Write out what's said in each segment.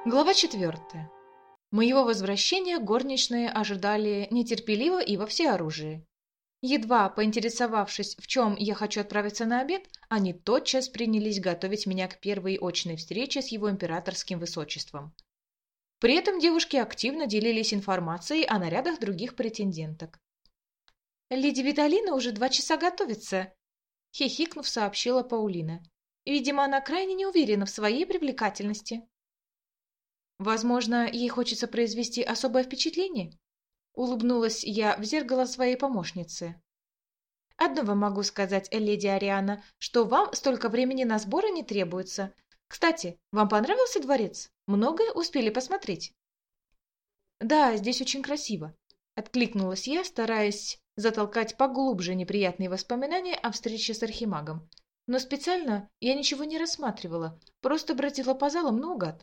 Глава 4. Моего возвращения горничные ожидали нетерпеливо и во всеоружии. Едва поинтересовавшись, в чем я хочу отправиться на обед, они тотчас принялись готовить меня к первой очной встрече с его императорским высочеством. При этом девушки активно делились информацией о нарядах других претенденток. «Леди Виталина уже 2 часа готовится», — хихикнув, сообщила Паулина. «Видимо, она крайне не уверена в своей привлекательности». «Возможно, ей хочется произвести особое впечатление?» Улыбнулась я в зеркало своей помощницы. «Одно вам могу сказать, леди Ариана, что вам столько времени на сборы не требуется. Кстати, вам понравился дворец? Многое успели посмотреть?» «Да, здесь очень красиво», — откликнулась я, стараясь затолкать поглубже неприятные воспоминания о встрече с архимагом. Но специально я ничего не рассматривала, просто бродила по залам наугад.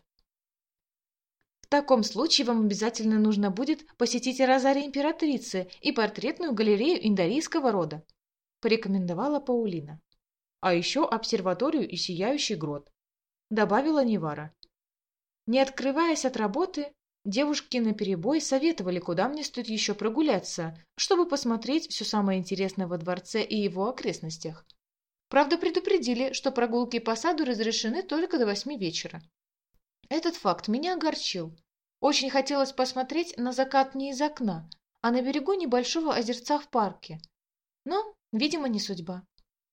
В таком случае вам обязательно нужно будет посетить розарий императрицы и портретную галерею индарийского рода, порекомендовала Паулина. А еще обсерваторию и сияющий грот, добавила Нивара. Не открываясь от работы, девушки наперебой советовали, куда мне стоит еще прогуляться, чтобы посмотреть все самое интересное во дворце и его окрестностях. Правда, предупредили, что прогулки по саду разрешены только до 8 вечера. Этот факт меня огорчил. Очень хотелось посмотреть на закат не из окна, а на берегу небольшого озерца в парке. Но, видимо, не судьба.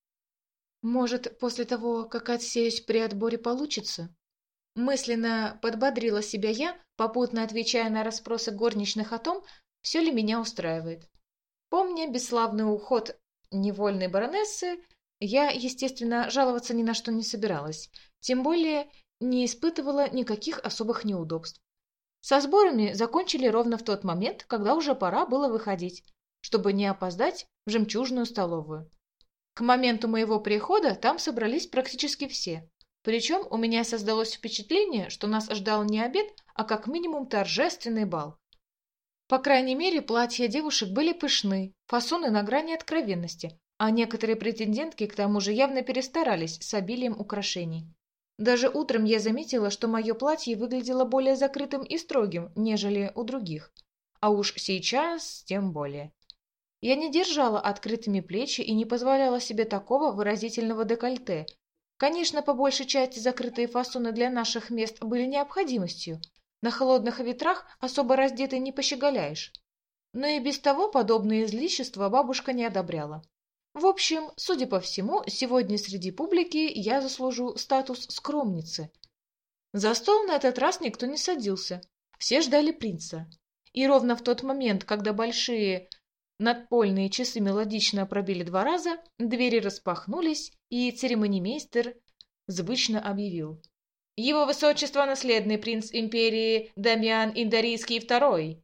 Может, после того, как отсеюсь при отборе, получится? Мысленно подбодрила себя я, попутно отвечая на расспросы горничных о том, все ли меня устраивает. Помня бесславный уход невольной баронессы, я, естественно, жаловаться ни на что не собиралась, тем более не испытывала никаких особых неудобств. Со сборами закончили ровно в тот момент, когда уже пора было выходить, чтобы не опоздать в жемчужную столовую. К моменту моего прихода там собрались практически все. Причем у меня создалось впечатление, что нас ждал не обед, а как минимум торжественный бал. По крайней мере, платья девушек были пышны, фасоны на грани откровенности, а некоторые претендентки к тому же явно перестарались с обилием украшений. Даже утром я заметила, что мое платье выглядело более закрытым и строгим, нежели у других. А уж сейчас тем более. Я не держала открытыми плечи и не позволяла себе такого выразительного декольте. Конечно, по большей части закрытые фасоны для наших мест были необходимостью. На холодных ветрах особо раздетой не пощеголяешь. Но и без того подобные излишества бабушка не одобряла. В общем, судя по всему, сегодня среди публики я заслужу статус скромницы. За стол на этот раз никто не садился. Все ждали принца. И ровно в тот момент, когда большие надпольные часы мелодично пробили 2 раза, двери распахнулись, и церемонимейстер звучно объявил: «Его высочество наследный принц империи Дамиан Индарийский II!»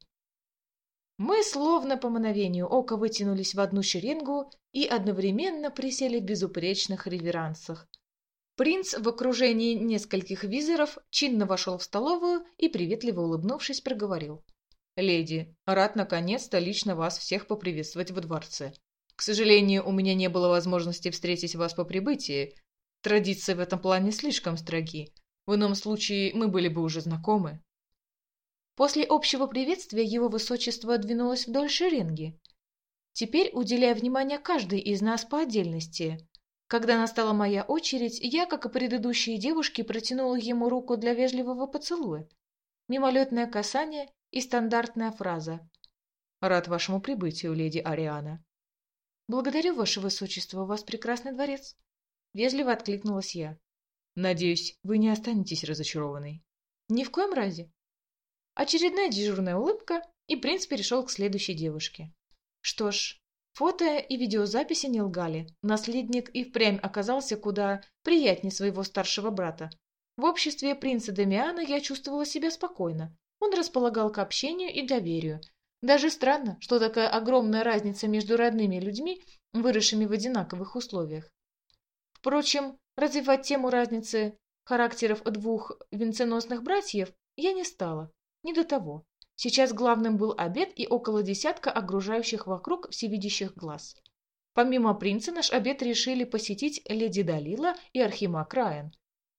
Мы словно по мановению ока вытянулись в одну шеренгу и одновременно присели в безупречных реверансах. Принц в окружении нескольких визиров чинно вошел в столовую и, приветливо улыбнувшись, проговорил: «Леди, рад наконец-то лично вас всех поприветствовать во дворце. К сожалению, у меня не было возможности встретить вас по прибытии. Традиции в этом плане слишком строги. В ином случае мы были бы уже знакомы». После общего приветствия его высочество двинулось вдоль шеренги. Теперь уделяя внимание каждой из нас по отдельности. Когда настала моя очередь, я, как и предыдущие девушки, протянула ему руку для вежливого поцелуя. Мимолетное касание и стандартная фраза: «Рад вашему прибытию, леди Ариана». «Благодарю, ваше высочество, у вас прекрасный дворец», — вежливо откликнулась я. «Надеюсь, вы не останетесь разочарованной». «Ни в коем разе». Очередная дежурная улыбка, и принц перешел к следующей девушке. Что ж, фото и видеозаписи не лгали. Наследник и впрямь оказался куда приятнее своего старшего брата. В обществе принца Дамиана я чувствовала себя спокойно. Он располагал к общению и доверию. Даже странно, что такая огромная разница между родными людьми, выросшими в одинаковых условиях. Впрочем, развивать тему разницы характеров двух венценосных братьев я не стала. Не до того. Сейчас главным был обед и около десятка окружающих вокруг всевидящих глаз. Помимо принца наш обед решили посетить леди Далила и архимаг Райан.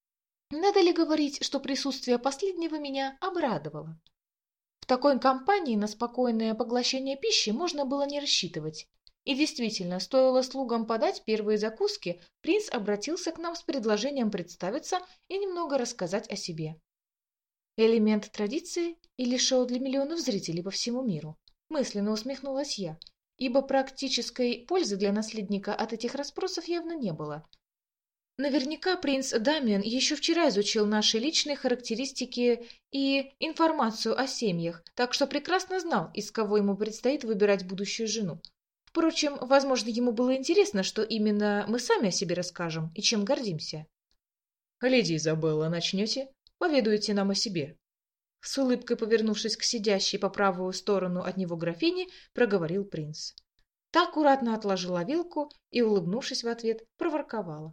Надо ли говорить, что присутствие последнего меня обрадовало? В такой компании на спокойное поглощение пищи можно было не рассчитывать. И действительно, стоило слугам подать первые закуски, принц обратился к нам с предложением представиться и немного рассказать о себе. Элемент традиции или шоу для миллионов зрителей по всему миру? Мысленно усмехнулась я, ибо практической пользы для наследника от этих расспросов явно не было. Наверняка принц Дамиан еще вчера изучил наши личные характеристики и информацию о семьях, так что прекрасно знал, из кого ему предстоит выбирать будущую жену. Впрочем, возможно, ему было интересно, что именно мы сами о себе расскажем и чем гордимся. «Леди Изабелла, начнете? Поведайте нам о себе». С улыбкой повернувшись к сидящей по правую сторону от него графине, проговорил принц. Та аккуратно отложила вилку и, улыбнувшись в ответ, проворковала.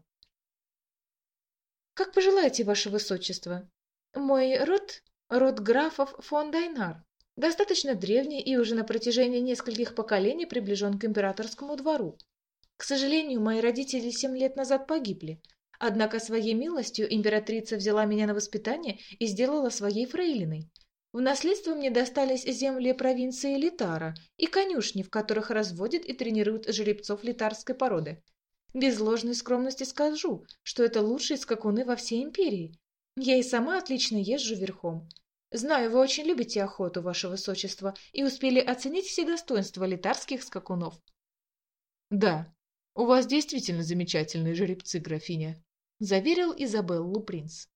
«Как пожелаете, ваше высочество. Мой род графов фон Дайнар, достаточно древний и уже на протяжении нескольких поколений приближен к императорскому двору. К сожалению, мои родители 7 лет назад погибли, однако своей милостью императрица взяла меня на воспитание и сделала своей фрейлиной. В наследство мне достались земли провинции Литара и конюшни, в которых разводят и тренируют жеребцов литарской породы. Без ложной скромности скажу, что это лучшие скакуны во всей империи. Я и сама отлично езжу верхом. Знаю, вы очень любите охоту, ваше высочество, и успели оценить все достоинства литарских скакунов». «Да, у вас действительно замечательные жеребцы, графиня», — заверил Изабеллу принц.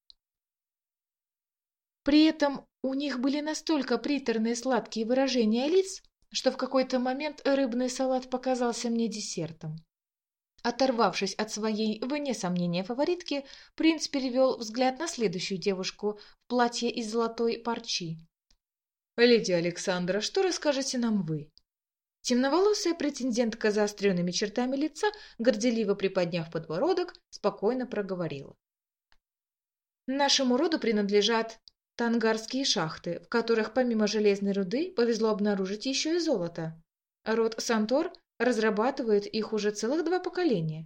При этом у них были настолько приторные сладкие выражения лиц, что в какой-то момент рыбный салат показался мне десертом. Оторвавшись от своей, вне сомнения, фаворитки, принц перевел взгляд на следующую девушку в платье из золотой парчи. «Леди Александра, что расскажете нам вы?» Темноволосая претендентка с заостренными чертами лица, горделиво приподняв подбородок, спокойно проговорила. «Нашему роду принадлежат тангарские шахты, в которых помимо железной руды повезло обнаружить еще и золото. Род Сантор разрабатывает их уже целых 2 поколения».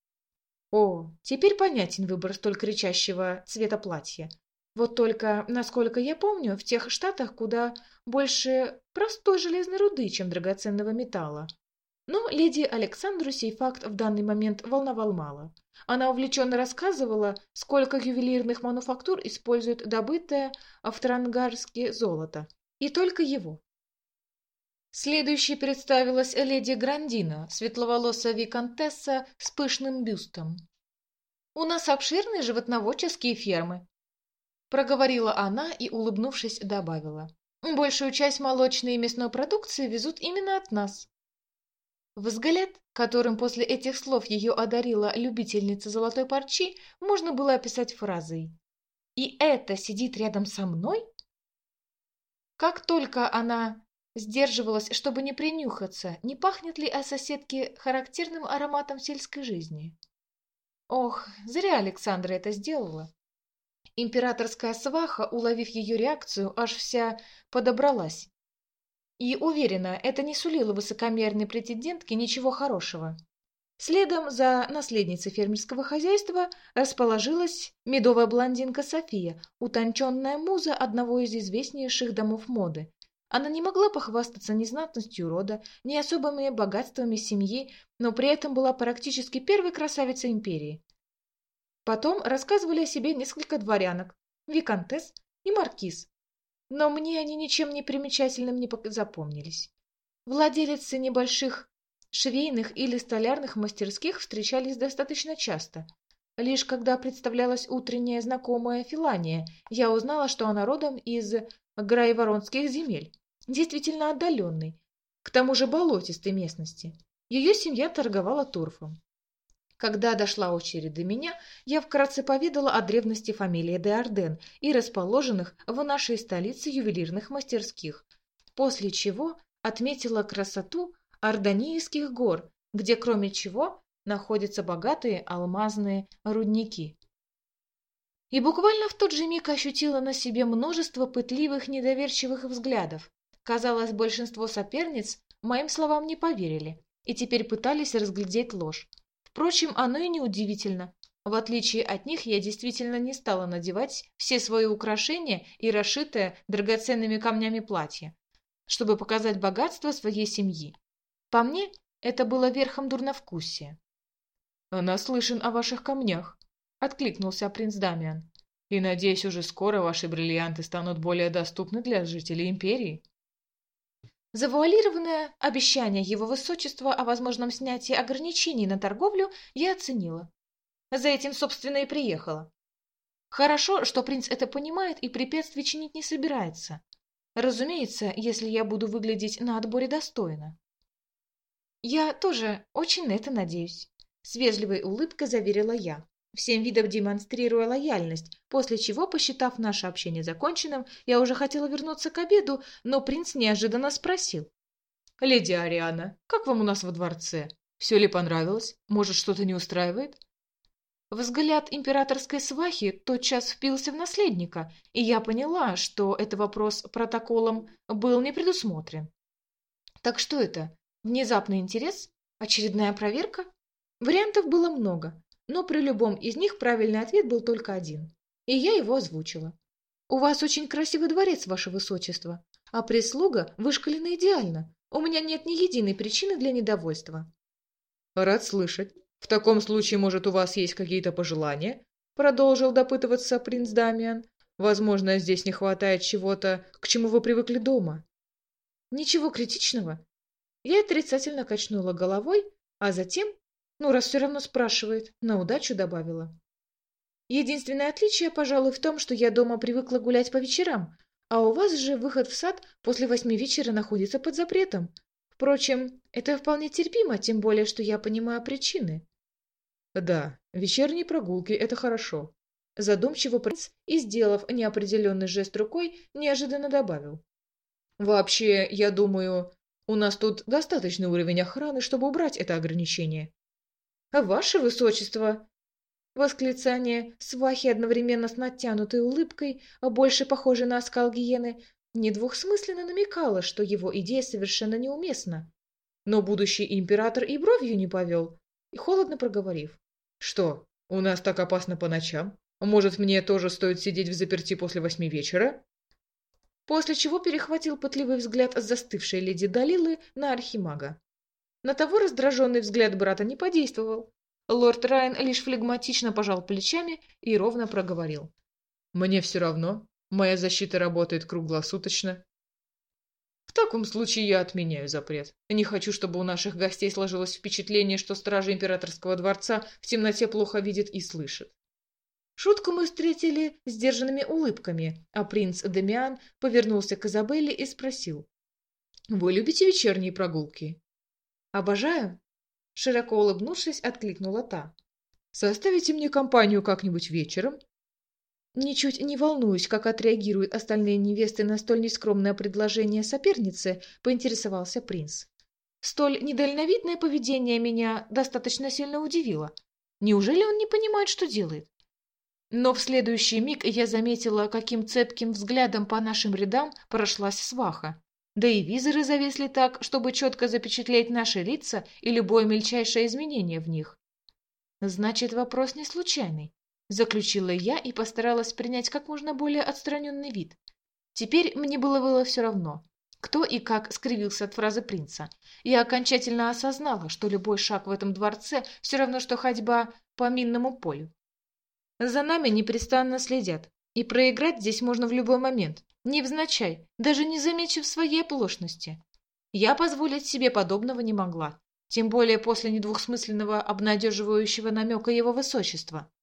О, теперь понятен выбор столь кричащего цвета платья. Вот только, насколько я помню, в тех штатах куда больше простой железной руды, чем драгоценного металла. Но леди Александру сей факт в данный момент волновал мало. Она увлеченно рассказывала, сколько ювелирных мануфактур используют добытое в Трангарске золото. И только его. Следующей представилась леди Грандина, светловолосая виконтесса с пышным бюстом. «У нас обширные животноводческие фермы», — проговорила она и, улыбнувшись, добавила. «Большую часть молочной и мясной продукции везут именно от нас». Взгляд, которым после этих слов ее одарила любительница золотой парчи, можно было описать фразой «И это сидит рядом со мной?» Как только она сдерживалась, чтобы не принюхаться, не пахнет ли о соседке характерным ароматом сельской жизни. Ох, зря Александра это сделала. Императорская сваха, уловив ее реакцию, аж вся подобралась. И, уверена, это не сулило высокомерной претендентке ничего хорошего. Следом за наследницей фермерского хозяйства расположилась медовая блондинка София, утонченная муза одного из известнейших домов моды. Она не могла похвастаться ни знатностью рода, ни особыми богатствами семьи, но при этом была практически первой красавицей империи. Потом рассказывали о себе несколько дворянок, виконтесс и маркиз. Но мне они ничем не примечательным не запомнились. Владелицы небольших швейных или столярных мастерских встречались достаточно часто. Лишь когда представлялась утренняя знакомая Филания, я узнала, что она родом из Грайворонских земель, действительно отдаленной, к тому же болотистой местности. Ее семья торговала торфом. Когда дошла очередь до меня, я вкратце поведала о древности фамилии де Арден и расположенных в нашей столице ювелирных мастерских, после чего отметила красоту Ордонийских гор, где, кроме чего, находятся богатые алмазные рудники. И буквально в тот же миг ощутила на себе множество пытливых, недоверчивых взглядов. Казалось, большинство соперниц моим словам не поверили и теперь пытались разглядеть ложь. Впрочем, оно и неудивительно. В отличие от них, я действительно не стала надевать все свои украшения и расшитое драгоценными камнями платье, чтобы показать богатство своей семьи. По мне, это было верхом дурновкусия. «Наслышан о ваших камнях», — откликнулся принц Дамиан. «И, надеюсь, уже скоро ваши бриллианты станут более доступны для жителей империи». Завуалированное обещание его высочества о возможном снятии ограничений на торговлю я оценила. За этим, собственно, и приехала. Хорошо, что принц это понимает и препятствий чинить не собирается. Разумеется, если я буду выглядеть на отборе достойно. Я тоже очень на это надеюсь. С вежливой улыбкой заверила я, всем видом демонстрируя лояльность, после чего, посчитав наше общение законченным, я уже хотела вернуться к обеду, но принц неожиданно спросил. «Леди Ариана, как вам у нас во дворце? Все ли понравилось? Может, что-то не устраивает?» Взгляд императорской свахи тотчас впился в наследника, и я поняла, что этот вопрос протоколом был не предусмотрен. Так что это? Внезапный интерес? Очередная проверка? Вариантов было много, но при любом из них правильный ответ был только один. И я его озвучила. «У вас очень красивый дворец, ваше высочество, а прислуга вышкалена идеально. У меня нет ни единой причины для недовольства». «Рад слышать. В таком случае, может, у вас есть какие-то пожелания?» Продолжил допытываться принц Дамиан. «Возможно, здесь не хватает чего-то, к чему вы привыкли дома». «Ничего критичного». Я отрицательно качнула головой, а затем, раз все равно спрашивает, на удачу добавила. Единственное отличие, пожалуй, в том, что я дома привыкла гулять по вечерам, а у вас же выход в сад после 8 вечера находится под запретом. Впрочем, это вполне терпимо, тем более, что я понимаю причины. «Да, вечерние прогулки — это хорошо», — задумчиво принц и, сделав неопределенный жест рукой, неожиданно добавил. «Вообще, я думаю, у нас тут достаточный уровень охраны, чтобы убрать это ограничение». «Ваше высочество!» Восклицание свахи одновременно с натянутой улыбкой, больше похожей на оскал гиены, недвусмысленно намекало, что его идея совершенно неуместна. Но будущий император и бровью не повел, и холодно проговорив. «Что, у нас так опасно по ночам? Может, мне тоже стоит сидеть взаперти после 8 вечера?» После чего перехватил пытливый взгляд застывшей леди Далилы на архимага. На того раздраженный взгляд брата не подействовал. Лорд Райан лишь флегматично пожал плечами и ровно проговорил. «Мне все равно. Моя защита работает круглосуточно». «В таком случае я отменяю запрет. Не хочу, чтобы у наших гостей сложилось впечатление, что стражи императорского дворца в темноте плохо видят и слышат». Шутку мы встретили сдержанными улыбками, а принц Дамиан повернулся к Изабелле и спросил. «Вы любите вечерние прогулки?» «Обожаю», — широко улыбнувшись, откликнула та. «Составите мне компанию как-нибудь вечером?» Ничуть не волнуюсь, как отреагируют остальные невесты на столь нескромное предложение соперницы, поинтересовался принц. Столь недальновидное поведение меня достаточно сильно удивило. Неужели он не понимает, что делает? Но в следующий миг я заметила, каким цепким взглядом по нашим рядам прошлась сваха. Да и визоры зависли так, чтобы четко запечатлеть наши лица и любое мельчайшее изменение в них. Значит, вопрос не случайный. Заключила я и постаралась принять как можно более отстраненный вид. Теперь мне было все равно, кто и как скривился от фразы принца. Я окончательно осознала, что любой шаг в этом дворце все равно, что ходьба по минному полю. За нами непрестанно следят, и проиграть здесь можно в любой момент, невзначай, даже не заметив своей оплошности. Я позволить себе подобного не могла, тем более после недвусмысленного обнадеживающего намека его высочества.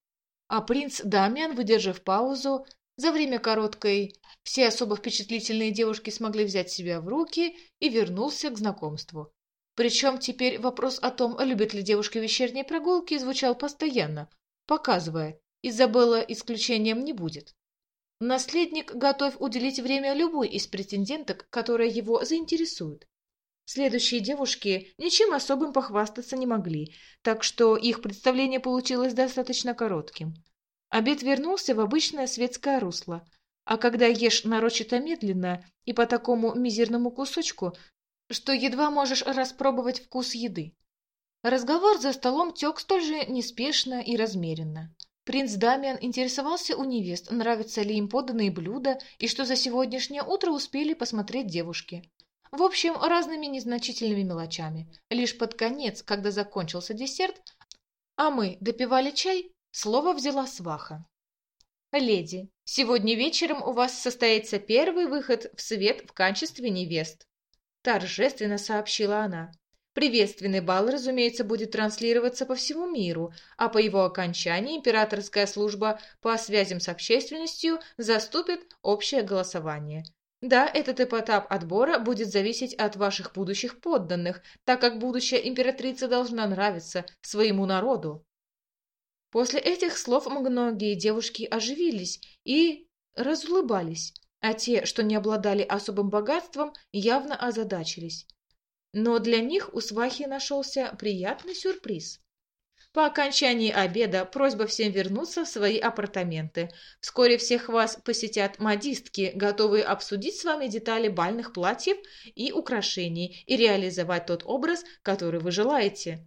А принц Дамиан, выдержав паузу, за время короткой все особо впечатлительные девушки смогли взять себя в руки и вернулся к знакомству. Причем теперь вопрос о том, любят ли девушки вечерние прогулки, звучал постоянно, показывая, Изабелла исключением не будет. Наследник готов уделить время любой из претенденток, которая его заинтересует. Следующие девушки ничем особым похвастаться не могли, так что их представление получилось достаточно коротким. Обед вернулся в обычное светское русло, а когда ешь нарочито медленно и по такому мизерному кусочку, что едва можешь распробовать вкус еды. Разговор за столом тек столь же неспешно и размеренно. Принц Дамиан интересовался у невест, нравятся ли им поданные блюда и что за сегодняшнее утро успели посмотреть девушки. В общем, разными незначительными мелочами. Лишь под конец, когда закончился десерт, а мы допивали чай, слово взяла сваха. «Леди, сегодня вечером у вас состоится первый выход в свет в качестве невест», торжественно сообщила она. «Приветственный бал, разумеется, будет транслироваться по всему миру, а по его окончании императорская служба по связям с общественностью заступит общее голосование. Да, этот этап отбора будет зависеть от ваших будущих подданных, так как будущая императрица должна нравиться своему народу». После этих слов многие девушки оживились и разулыбались, а те, что не обладали особым богатством, явно озадачились. Но для них у свахи нашелся приятный сюрприз. По окончании обеда просьба всем вернуться в свои апартаменты. Вскоре всех вас посетят модистки, готовые обсудить с вами детали бальных платьев и украшений и реализовать тот образ, который вы желаете.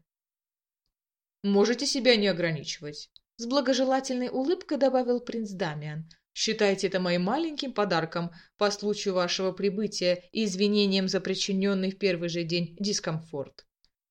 «Можете себя не ограничивать», — с благожелательной улыбкой добавил принц Дамиан. «Считайте это моим маленьким подарком по случаю вашего прибытия и извинением за причиненный в первый же день дискомфорт».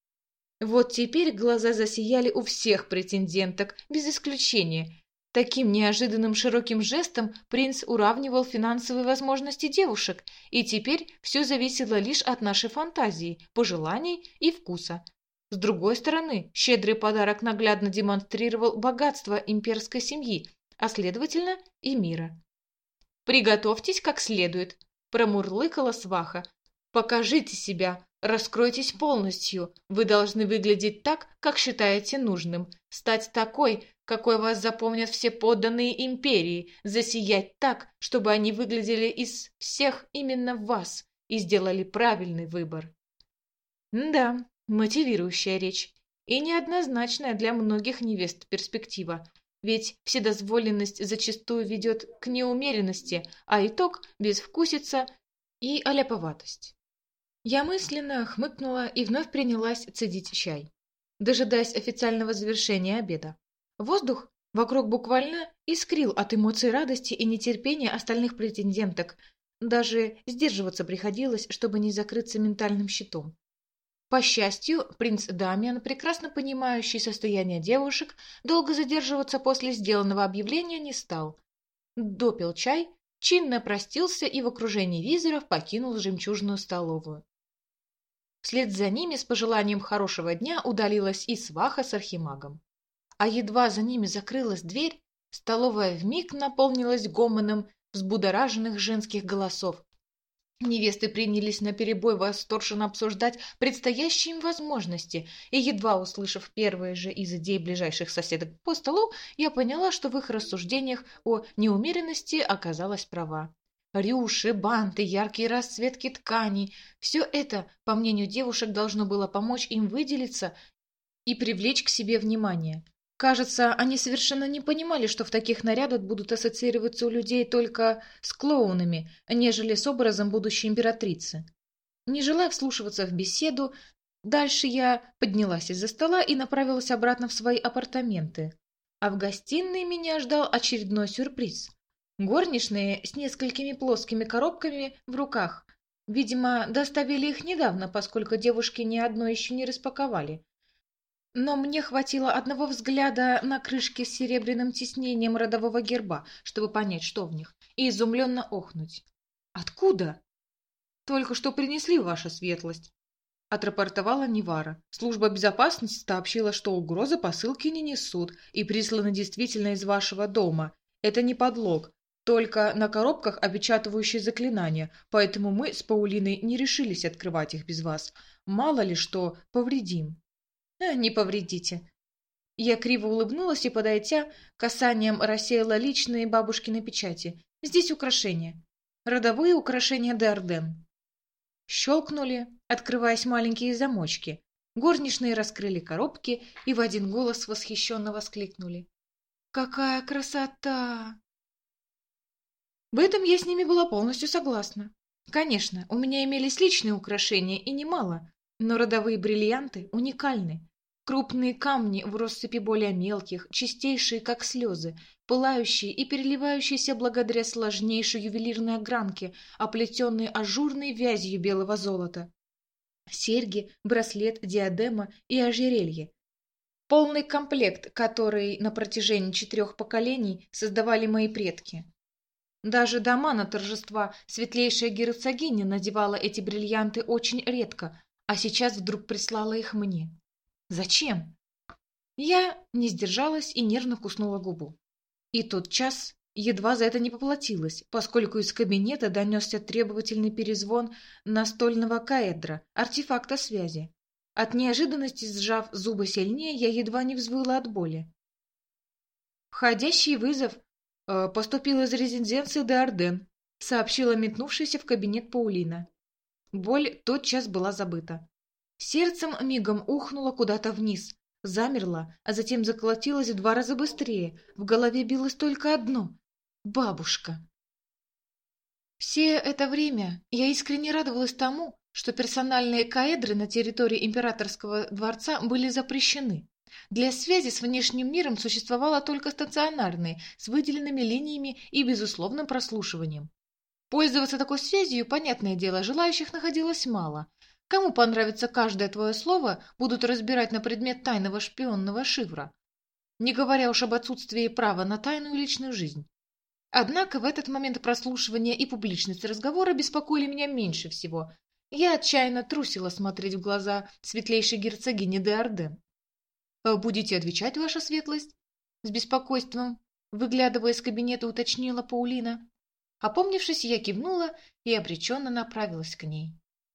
Вот теперь глаза засияли у всех претенденток, без исключения. Таким неожиданным широким жестом принц уравнивал финансовые возможности девушек, и теперь все зависело лишь от нашей фантазии, пожеланий и вкуса. С другой стороны, щедрый подарок наглядно демонстрировал богатство имперской семьи, а следовательно и мира. «Приготовьтесь как следует», – промурлыкала сваха. «Покажите себя, раскройтесь полностью. Вы должны выглядеть так, как считаете нужным, стать такой, какой вас запомнят все подданные империи, засиять так, чтобы они выглядели из всех именно в вас и сделали правильный выбор». Да, мотивирующая речь и неоднозначная для многих невест перспектива, ведь вседозволенность зачастую ведет к неумеренности, а итог – безвкусица и аляповатость. Я мысленно хмыкнула и вновь принялась цедить чай, дожидаясь официального завершения обеда. Воздух вокруг буквально искрил от эмоций радости и нетерпения остальных претенденток. Даже сдерживаться приходилось, чтобы не закрыться ментальным щитом. По счастью, принц Дамиан, прекрасно понимающий состояние девушек, долго задерживаться после сделанного объявления не стал. Допил чай, чинно простился и в окружении визиров покинул жемчужную столовую. Вслед за ними с пожеланием хорошего дня удалилась и сваха с архимагом. А едва за ними закрылась дверь, столовая вмиг наполнилась гомоном взбудораженных женских голосов. Невесты принялись наперебой восторженно обсуждать предстоящие им возможности, и, едва услышав первые же из идей ближайших соседок по столу, я поняла, что в их рассуждениях о неумеренности оказалась права. Рюши, банты, яркие расцветки тканей – все это, по мнению девушек, должно было помочь им выделиться и привлечь к себе внимание. Кажется, они совершенно не понимали, что в таких нарядах будут ассоциироваться у людей только с клоунами, нежели с образом будущей императрицы. Не желая вслушиваться в беседу, дальше я поднялась из-за стола и направилась обратно в свои апартаменты. А в гостиной меня ждал очередной сюрприз. Горничные с несколькими плоскими коробками в руках. Видимо, доставили их недавно, поскольку девушки ни одной еще не распаковали. Но мне хватило одного взгляда на крышки с серебряным тиснением родового герба, чтобы понять, что в них, и изумленно охнуть. «Откуда?» «Только что принесли, ваша светлость», — отрапортовала Нивара. «Служба безопасности сообщила, что угрозы посылки не несут и присланы действительно из вашего дома. Это не подлог, только на коробках опечатывающие заклинания, поэтому мы с Паулиной не решились открывать их без вас. Мало ли что повредим». «Не повредите». Я криво улыбнулась и, подойдя, касанием рассеяла личные бабушкины печати. «Здесь украшения. Родовые украшения де Арден». Щелкнули, открываясь маленькие замочки. Горничные раскрыли коробки и в один голос восхищенно воскликнули: «Какая красота!» В этом я с ними была полностью согласна. Конечно, у меня имелись личные украшения и немало, но родовые бриллианты уникальны. Крупные камни в россыпи более мелких, чистейшие, как слезы, пылающие и переливающиеся благодаря сложнейшей ювелирной огранке, оплетенные ажурной вязью белого золота. Серьги, браслет, диадема и ожерелье. Полный комплект, который на протяжении 4 поколений создавали мои предки. Даже дома на торжества светлейшая герцогиня надевала эти бриллианты очень редко, а сейчас вдруг прислала их мне. Зачем? Я не сдержалась и нервно куснула губу. И тотчас едва за это не поплатилась, поскольку из кабинета донесся требовательный перезвон настольного каэдра, артефакта связи. От неожиданности, сжав зубы сильнее, я едва не взвыла от боли. «Входящий вызов поступил из резиденции де Арден», сообщила метнувшаяся в кабинет Паулина. Боль тотчас была забыта. Сердцем мигом ухнуло куда-то вниз, замерло, а затем заколотилось в 2 раза быстрее. В голове билось только одно — бабушка. Все это время я искренне радовалась тому, что персональные каэдры на территории императорского дворца были запрещены. Для связи с внешним миром существовало только стационарные, с выделенными линиями и безусловным прослушиванием. Пользоваться такой связью, понятное дело, желающих находилось мало. Кому понравится каждое твое слово, будут разбирать на предмет тайного шпионного шифра, не говоря уж об отсутствии права на тайную личную жизнь. Однако в этот момент прослушивания и публичность разговора беспокоили меня меньше всего. Я отчаянно трусила смотреть в глаза светлейшей герцогини де Арден. «Будете отвечать, ваша светлость?» С беспокойством, выглядывая из кабинета, уточнила Паулина. Опомнившись, я кивнула и обреченно направилась к ней.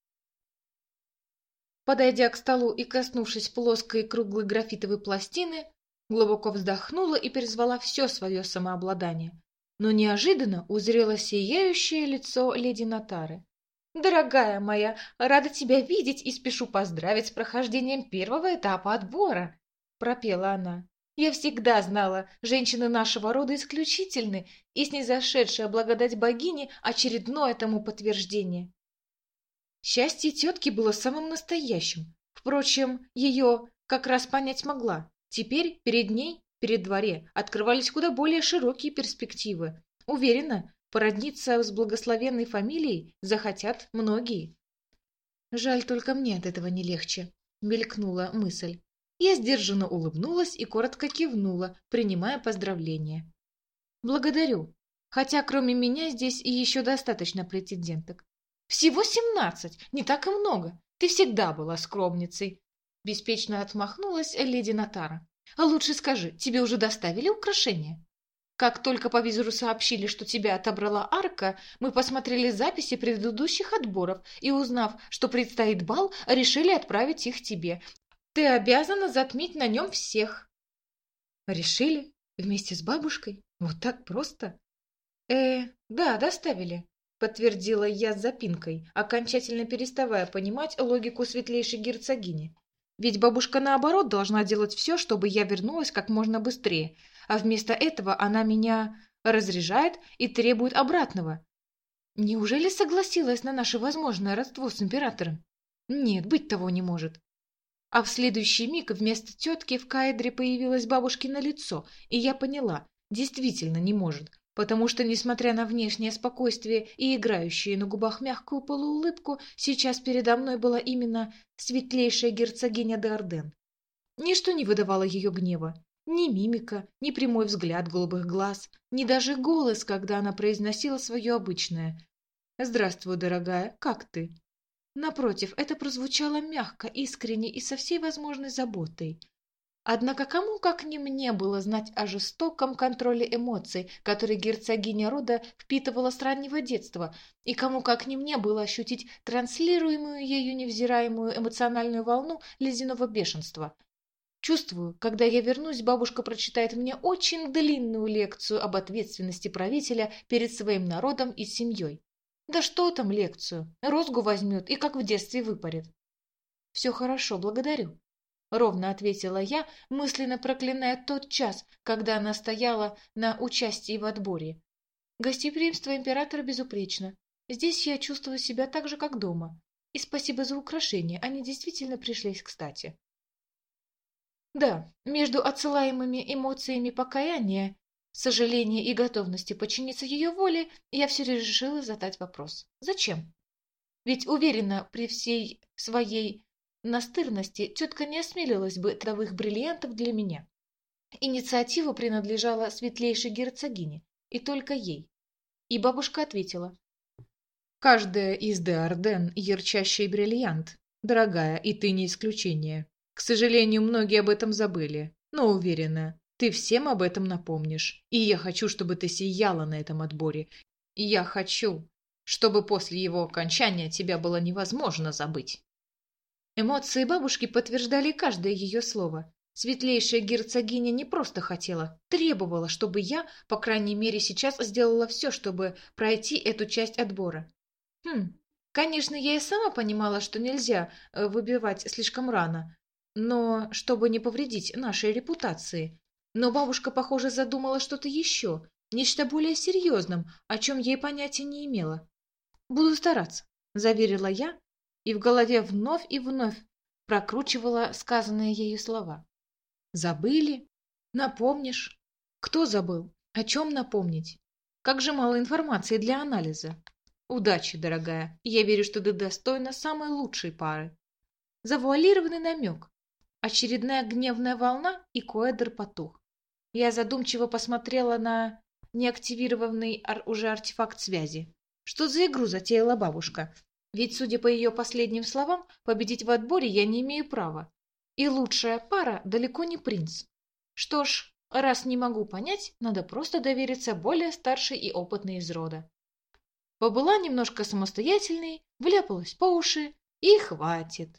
Подойдя к столу и коснувшись плоской и круглой графитовой пластины, глубоко вздохнула и перезвала все свое самообладание. Но неожиданно узрела сияющее лицо леди Натары. «Дорогая моя, рада тебя видеть и спешу поздравить с прохождением 1-го этапа отбора», — пропела она. «Я всегда знала, женщины нашего рода исключительны, и снизошедшая благодать богини — очередное тому подтверждение». Счастье тетки было самым настоящим. Впрочем, ее как раз понять могла. Теперь перед ней, перед дворе, открывались куда более широкие перспективы. Уверена, породниться с благословенной фамилией захотят многие. «Жаль, только мне от этого не легче», — мелькнула мысль. Я сдержанно улыбнулась и коротко кивнула, принимая поздравления. «Благодарю. Хотя кроме меня здесь и еще достаточно претенденток». «Всего 17, не так и много. Ты всегда была скромницей», — беспечно отмахнулась леди Натара. «А лучше скажи, тебе уже доставили украшения?» «Как только по визору сообщили, что тебя отобрала Арка, мы посмотрели записи предыдущих отборов и, узнав, что предстоит бал, решили отправить их тебе. Ты обязана затмить на нем всех». «Решили? Вместе с бабушкой? Вот так просто?» Да, доставили», — подтвердила я с запинкой, окончательно переставая понимать логику светлейшей герцогини. Ведь бабушка, наоборот, должна делать все, чтобы я вернулась как можно быстрее, а вместо этого она меня разряжает и требует обратного. Неужели согласилась на наше возможное родство с императором? Нет, быть того не может. А в следующий миг вместо тетки в каэдре появилось бабушкино лицо, и я поняла, действительно не может, потому что, несмотря на внешнее спокойствие и играющую на губах мягкую полуулыбку, сейчас передо мной была именно светлейшая герцогиня де Арден. Ничто не выдавало ее гнева, ни мимика, ни прямой взгляд голубых глаз, ни даже голос, когда она произносила свое обычное «Здравствуй, дорогая, как ты?». Напротив, это прозвучало мягко, искренне и со всей возможной заботой. Однако кому, как не мне, было знать о жестоком контроле эмоций, который герцогиня рода впитывала с раннего детства, и кому, как не мне, было ощутить транслируемую ею невзираемую эмоциональную волну ледяного бешенства. Чувствую, когда я вернусь, бабушка прочитает мне очень длинную лекцию об ответственности правителя перед своим народом и семьей. Да что там лекцию, розгу возьмет и как в детстве выпарит. «Все хорошо, благодарю», — ровно ответила я, мысленно проклиная тот час, когда она стояла на участии в отборе. Гостеприимство императора безупречно. Здесь я чувствую себя так же, как дома. И спасибо за украшения, они действительно пришлись кстати. Да, между отсылаемыми эмоциями покаяния, сожаления и готовности подчиниться ее воле, я все решила задать вопрос. Зачем? Ведь уверена, при всей своей настырности тетка не осмелилась бы таковых бриллиантов для меня. Инициатива принадлежала светлейшей герцогине, и только ей. И бабушка ответила. Каждая из де Арден ярчайший бриллиант, дорогая, и ты не исключение. К сожалению, многие об этом забыли, но уверена, ты всем об этом напомнишь. И я хочу, чтобы ты сияла на этом отборе. И я хочу, чтобы после его окончания тебя было невозможно забыть. Эмоции бабушки подтверждали каждое ее слово. Светлейшая герцогиня не просто хотела, требовала, чтобы я, по крайней мере, сейчас сделала все, чтобы пройти эту часть отбора. Конечно, я и сама понимала, что нельзя выбивать слишком рано, но чтобы не повредить нашей репутации. Но бабушка, похоже, задумала что-то еще, нечто более серьезным, о чем я и понятия не имела. «Буду стараться», — заверила я, и в голове вновь и вновь прокручивала сказанные ею слова. «Забыли? Напомнишь?» Кто забыл? О чем напомнить? Как же мало информации для анализа. Удачи, дорогая. Я верю, что ты достойна самой лучшей пары. Завуалированный намек. Очередная гневная волна, и коэдр потух. Я задумчиво посмотрела на неактивированный уже артефакт связи. Что за игру затеяла бабушка? Ведь, судя по ее последним словам, победить в отборе я не имею права. И лучшая пара далеко не принц. Что ж, раз не могу понять, надо просто довериться более старшей и опытной из рода. Побыла немножко самостоятельной, вляпалась по уши, и хватит.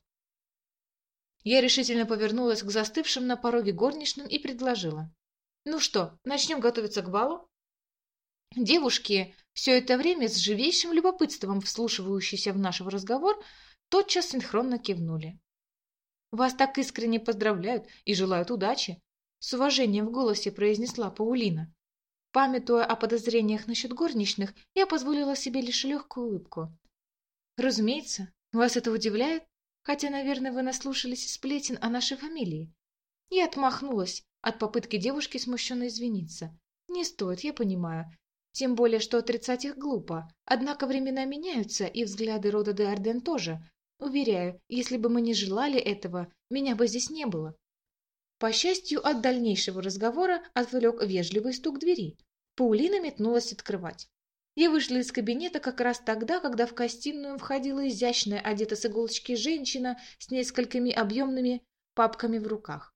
Я решительно повернулась к застывшим на пороге горничным и предложила. «Ну что, начнем готовиться к балу?» Девушки, все это время с живейшим любопытством вслушивающиеся в наш разговор, тотчас синхронно кивнули. «Вас так искренне поздравляют и желают удачи!» С уважением в голосе произнесла Паулина. Памятуя о подозрениях насчет горничных, я позволила себе лишь легкую улыбку. «Разумеется, вас это удивляет? Хотя, наверное, вы наслушались сплетен о нашей фамилии». Я отмахнулась от попытки девушки смущенно извиниться. «Не стоит, я понимаю. Тем более, что отрицать их глупо. Однако времена меняются, и взгляды рода де Арден тоже. Уверяю, если бы мы не желали этого, меня бы здесь не было». По счастью, от дальнейшего разговора отвлек вежливый стук двери. Паулина метнулась открывать. Я вышла из кабинета как раз тогда, когда в гостиную входила изящная, одета с иголочки женщина с несколькими объемными папками в руках.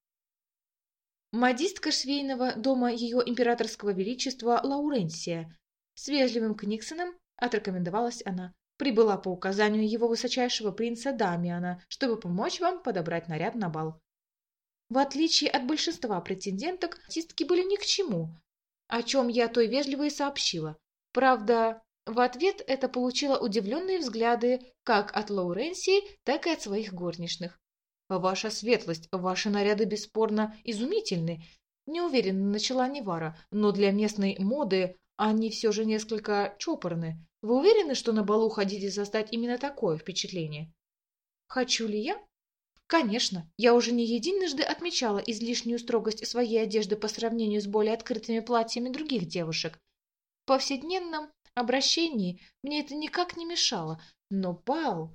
Модистка швейного дома ее императорского величества Лауренсия. С вежливым книгсоном отрекомендовалась она. Прибыла по указанию его высочайшего принца Дамиана, чтобы помочь вам подобрать наряд на бал. В отличие от большинства претенденток, артистки были ни к чему, о чем я той вежливо и сообщила. Правда, в ответ это получила удивленные взгляды как от Лауренсии, так и от своих горничных. «Ваша светлость, ваши наряды бесспорно изумительны», — неуверенно начала Невара, «но для местной моды они все же несколько чопорны. Вы уверены, что на балу хотите создать именно такое впечатление?» «Хочу ли я?» Конечно, я уже не единожды отмечала излишнюю строгость своей одежды по сравнению с более открытыми платьями других девушек. В повседневном обращении мне это никак не мешало, но бал...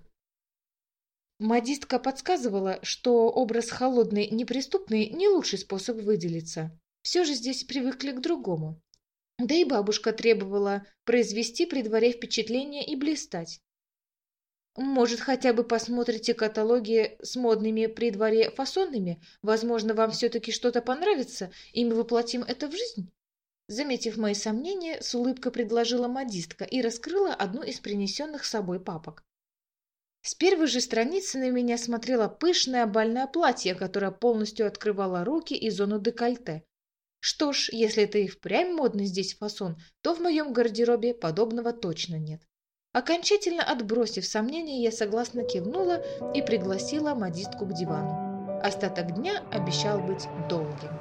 Модистка подсказывала, что образ холодной, неприступной не лучший способ выделиться. Все же здесь привыкли к другому. Да и бабушка требовала произвести при дворе впечатление и блистать. Может, хотя бы посмотрите каталоги с модными при дворе фасонами? Возможно, вам все-таки что-то понравится, и мы воплотим это в жизнь?» Заметив мои сомнения, с улыбкой предложила модистка и раскрыла одну из принесенных с собой папок. С первой же страницы на меня смотрело пышное бальное платье, которое полностью открывало руки и зону декольте. Что ж, если это и впрямь модный здесь фасон, то в моем гардеробе подобного точно нет. Окончательно отбросив сомнения, я согласно кивнула и пригласила модистку к дивану. Остаток дня обещал быть долгим.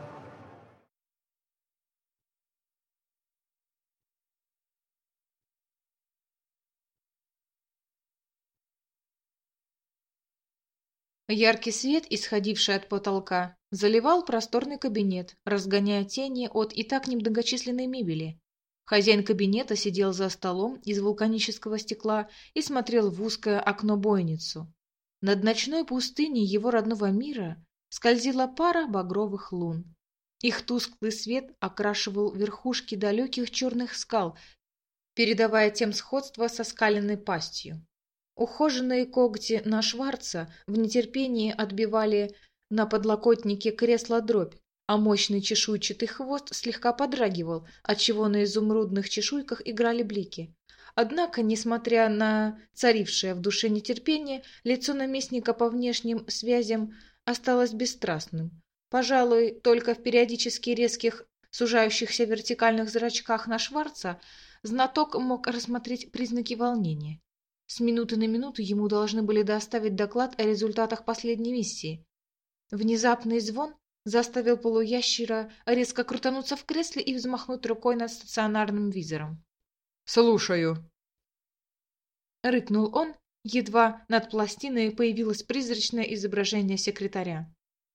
Яркий свет, исходивший от потолка, заливал просторный кабинет, разгоняя тени от и так немногочисленной мебели. Хозяин кабинета сидел за столом из вулканического стекла и смотрел в узкое окно-бойницу. Над ночной пустыней его родного мира скользила пара багровых лун. Их тусклый свет окрашивал верхушки далеких черных скал, передавая тем сходство со скаленной пастью. Ухоженные когти на Шварца в нетерпении отбивали на подлокотнике кресла дробь, а мощный чешуйчатый хвост слегка подрагивал, отчего на изумрудных чешуйках играли блики. Однако, несмотря на царившее в душе нетерпение, лицо наместника по внешним связям осталось бесстрастным. Пожалуй, только в периодически резких, сужающихся вертикальных зрачках на Шварца знаток мог рассмотреть признаки волнения. С минуты на минуту ему должны были доставить доклад о результатах последней миссии. Внезапный звон заставил полуящера резко крутануться в кресле и взмахнуть рукой над стационарным визором. «Слушаю», — рыкнул он, едва над пластиной появилось призрачное изображение секретаря.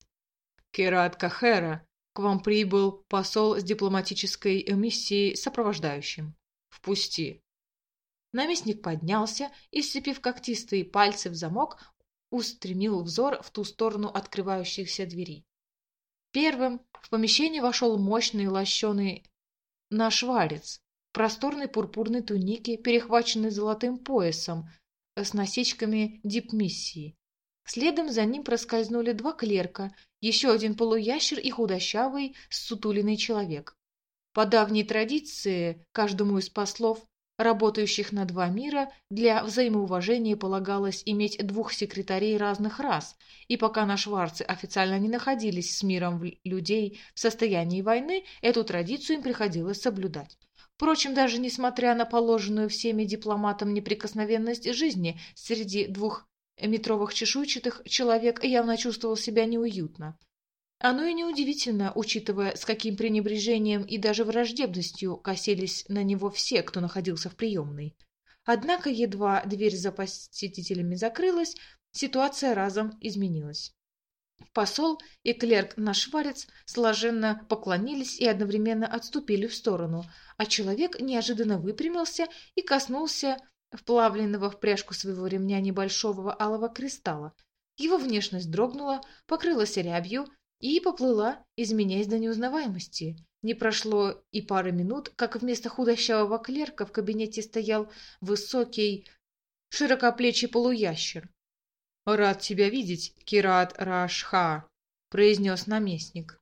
«Кират Кахера, к вам прибыл посол с дипломатической миссией сопровождающим. Впусти». Наместник поднялся и, сцепив когтистые пальцы в замок, устремил взор в ту сторону открывающихся дверей. Первым в помещение вошел мощный лощеный нашварец в просторной пурпурной тунике, перехваченной золотым поясом с насечками дипмиссии. Следом за ним проскользнули два клерка, еще один полуящер и худощавый, ссутуленный человек. По давней традиции, каждому из послов, работающих на два мира, для взаимоуважения полагалось иметь двух секретарей разных рас, и пока на Шварце официально не находились с миром людей в состоянии войны, эту традицию им приходилось соблюдать. Впрочем, даже несмотря на положенную всеми дипломатам неприкосновенность жизни, среди двухметровых чешуйчатых человек явно чувствовал себя неуютно. Оно и неудивительно, учитывая, с каким пренебрежением и даже враждебностью косились на него все, кто находился в приемной. Однако едва дверь за посетителями закрылась, ситуация разом изменилась. Посол и клерк нашварец сложенно поклонились и одновременно отступили в сторону, а человек неожиданно выпрямился и коснулся вплавленного в пряжку своего ремня небольшого алого кристалла. Его внешность дрогнула, покрылась рябью и поплыла, изменяясь до неузнаваемости. Не прошло и пары минут, как вместо худощавого клерка в кабинете стоял высокий, широкоплечий полуящер. «Рад тебя видеть, Кират Рашха», — произнес наместник.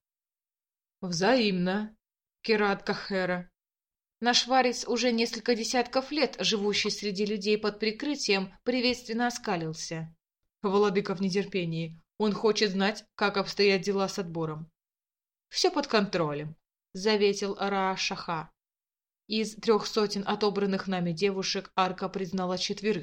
«Взаимно, Кират Кахера». Нашварец, уже несколько десятков лет живущий среди людей под прикрытием, приветственно оскалился. Владыка в нетерпении. Он хочет знать, как обстоят дела с отбором. «Все под контролем», — заветил Ра-Шаха. Из 300 отобранных нами девушек Арка признала 4.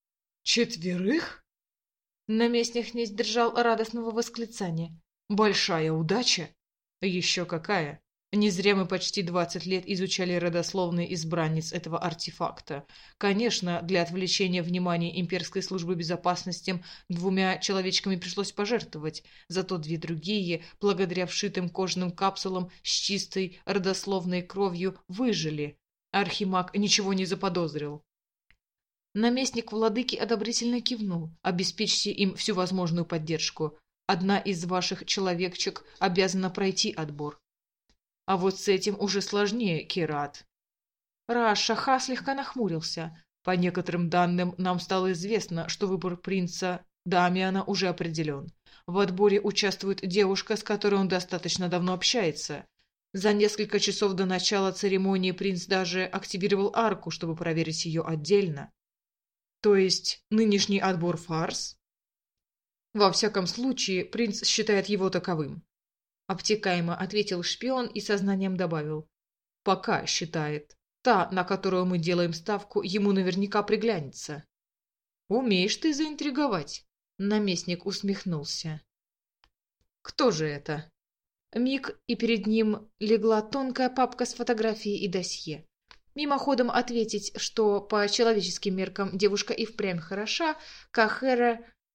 «4?» Наместник не сдержал радостного восклицания. «Большая удача?» «Еще какая! Не зря мы почти 20 лет изучали родословные избранниц этого артефакта. Конечно, для отвлечения внимания имперской службы безопасности 2 человечками пришлось пожертвовать, зато 2 другие, благодаря вшитым кожаным капсулам с чистой родословной кровью, выжили. Архимаг ничего не заподозрил». Наместник владыки одобрительно кивнул. «Обеспечьте им всю возможную поддержку. Одна из ваших человечек обязана пройти отбор». «А вот с этим уже сложнее, Кират». Ра-Шаха слегка нахмурился. «По некоторым данным нам стало известно, что выбор принца Дамиана уже определен. В отборе участвует девушка, с которой он достаточно давно общается. За несколько часов до начала церемонии принц даже активировал арку, чтобы проверить ее отдельно». «То есть нынешний отбор фарс?» «Во всяком случае, принц считает его таковым», — обтекаемо ответил шпион и сознанием добавил. «Пока считает. Та, на которую мы делаем ставку, ему наверняка приглянется». «Умеешь ты заинтриговать», — наместник усмехнулся. «Кто же это?» Миг, и перед ним легла тонкая папка с фотографией и досье. Мимоходом ответить, что по человеческим меркам девушка и впрямь хороша, Кахера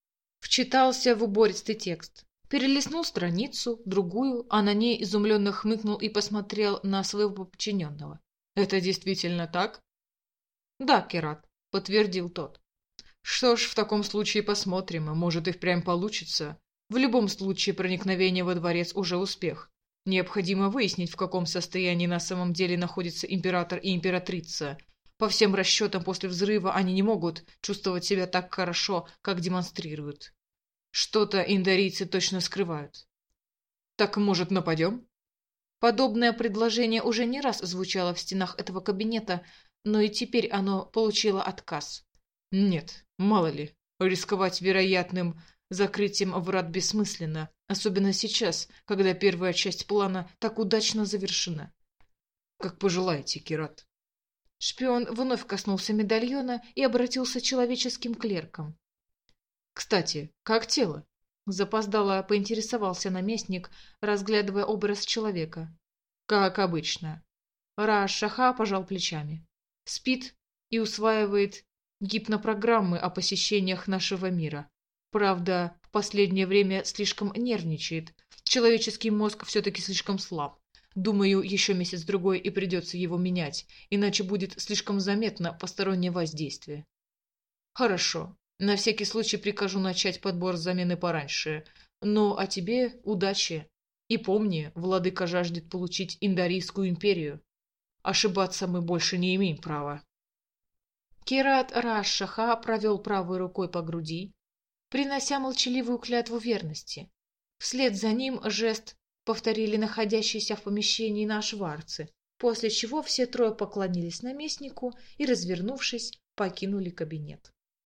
Вчитался в убористый текст. Перелистнул страницу, другую, а на ней изумленно хмыкнул и посмотрел на своего подчиненного. «Это действительно так?» «Да, Керат», — подтвердил тот. «Что ж, в таком случае посмотрим, может и впрямь получится. В любом случае проникновение во дворец уже успех. Необходимо выяснить, в каком состоянии на самом деле находятся император и императрица. По всем расчетам, после взрыва они не могут чувствовать себя так хорошо, как демонстрируют. Что-то индарийцы точно скрывают. Так, может, нападем?» Подобное предложение уже не раз звучало в стенах этого кабинета, но и теперь оно получило отказ. Нет, мало ли, рисковать вероятным закрытием врат бессмысленно, особенно сейчас, когда первая часть плана так удачно завершена. Как пожелаете, Кират. Шпион вновь коснулся медальона и обратился к человеческим клеркам. «Кстати, как тело?» Запоздало поинтересовался наместник, разглядывая образ человека. «Как обычно». Ра-Шаха пожал плечами. «Спит и усваивает гипнопрограммы о посещениях нашего мира. Правда, в последнее время слишком нервничает. Человеческий мозг все-таки слишком слаб. Думаю, еще месяц-другой и придется его менять, иначе будет слишком заметно постороннее воздействие». «Хорошо. На всякий случай прикажу начать подбор замены пораньше. Ну, а тебе удачи. И помни, владыка жаждет получить Индарийскую империю. Ошибаться мы больше не имеем права». Кират Раш-Шаха провел правой рукой по груди, принося молчаливую клятву верности. Вслед за ним жест повторили находящиеся в помещении нашварцы, после чего все трое поклонились наместнику и, развернувшись, покинули кабинет.